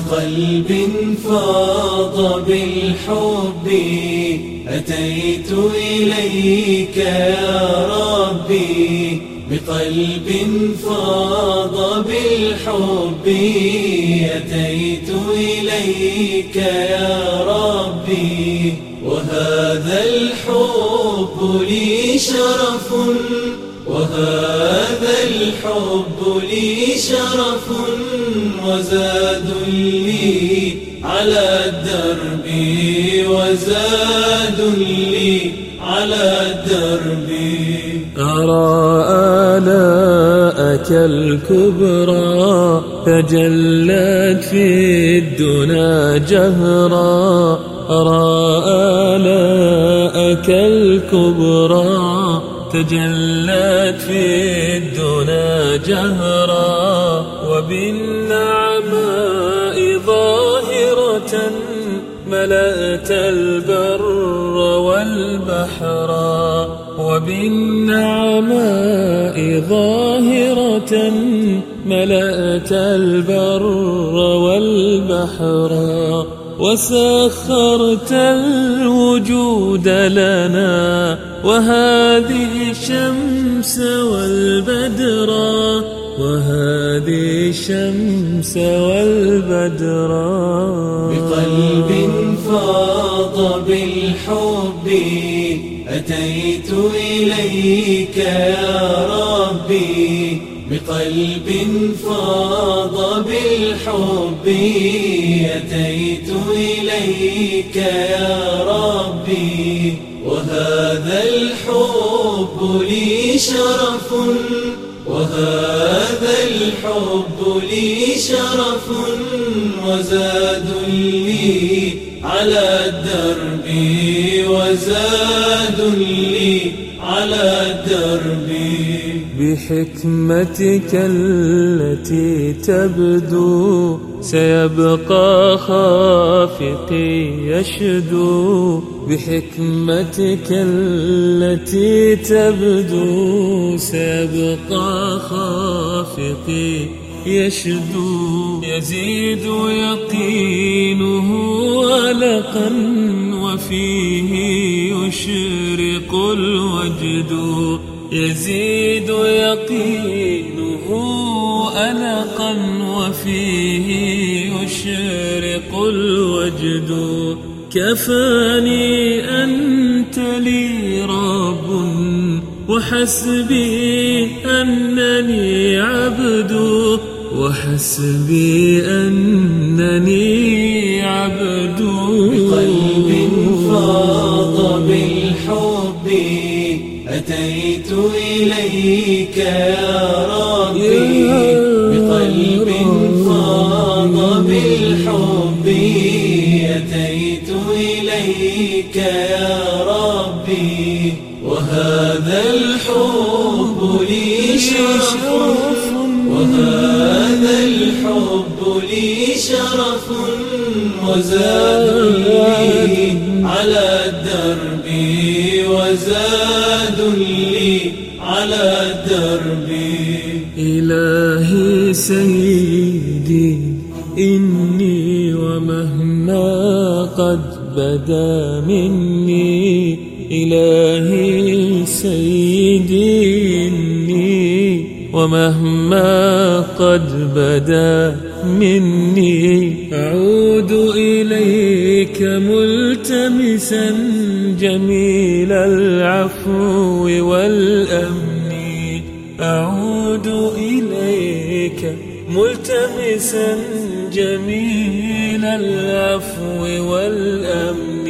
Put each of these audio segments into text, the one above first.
بقلب فاض بالحب أتيت إليك يا ربي، بقلب فاض بالحب أتيت إليك يا ربي، وهذا الحب لي شرف، وهذا الحب لي شرف، وزاد لي على الدرب، وزاد لي على الدرب. أرى آلاءك الكبرى تجلت في الدنا جهرا، أرى آلاءك الكبرى تجلت في الدنا جهرا، وبالنعماء ظاهرة ملأت البر والبحر، وبالنعماء ظاهرة ملأت البر والبحر، وسخرت الوجود لنا وهذه الشمس والبدر، وهذه الشمس والبدر. بقلب فاض بالحب أتيت إليك يا ربي، بقلب فاض بالحب أتيت إليك يا ربي، وهذا الحب لي شرف، وهذا الحب لي شرف، وزاد لي على الدرب، وزاد لي على الدرب. بحكمتك التي تبدو سيبقى خافقي يشدو، بحكمتك التي تبدو سيبقى خافقي يشدو، يزيد يقينه ألقا وفيه يشرق الوجد، يزيد يقينه ألقا وفيه يشرق الوجد، كفاني أنت لي رب وحسبي أنني عبد، وحسبي أنني عبد. بقلب فاض بالحب أتيت إليك يا ربي، بقلب فاض بالحب أتيت إليك يا ربي، وهذا الحب لي شرف، وهذا الحب لي شرف، وزاد لي على الدرب، وزاد لي على الدرب. إلهي سيدي إني ومهما قد بدا مني، إلهي سيدي إني ومهما قد بدا مني، أعود إليك ملتمسا جميل العفو والأمن، أعود إليك ملتمسا جميل العفو والأمن،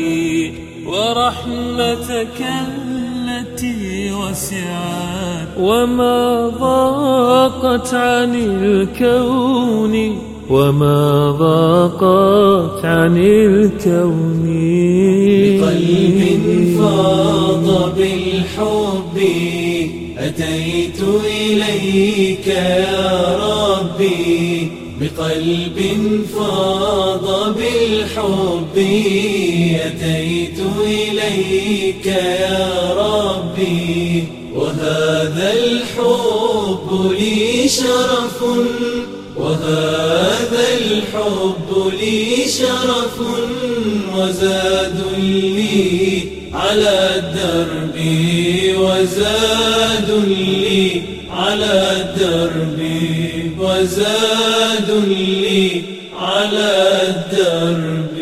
ورحمتك التي وسعت وما ضاقت عن الكون، وما ضاقت عن الكون. بقلب فاض بالحب أتيت إليك يا ربي، بقلب فاض بالحب أتيت إليك يا ربي، وهذا الحب لي شرف، وهذا الحب لي شرف وزاد لي على الدرب، وزاد لي على الدرب، وزاد لي على الدرب.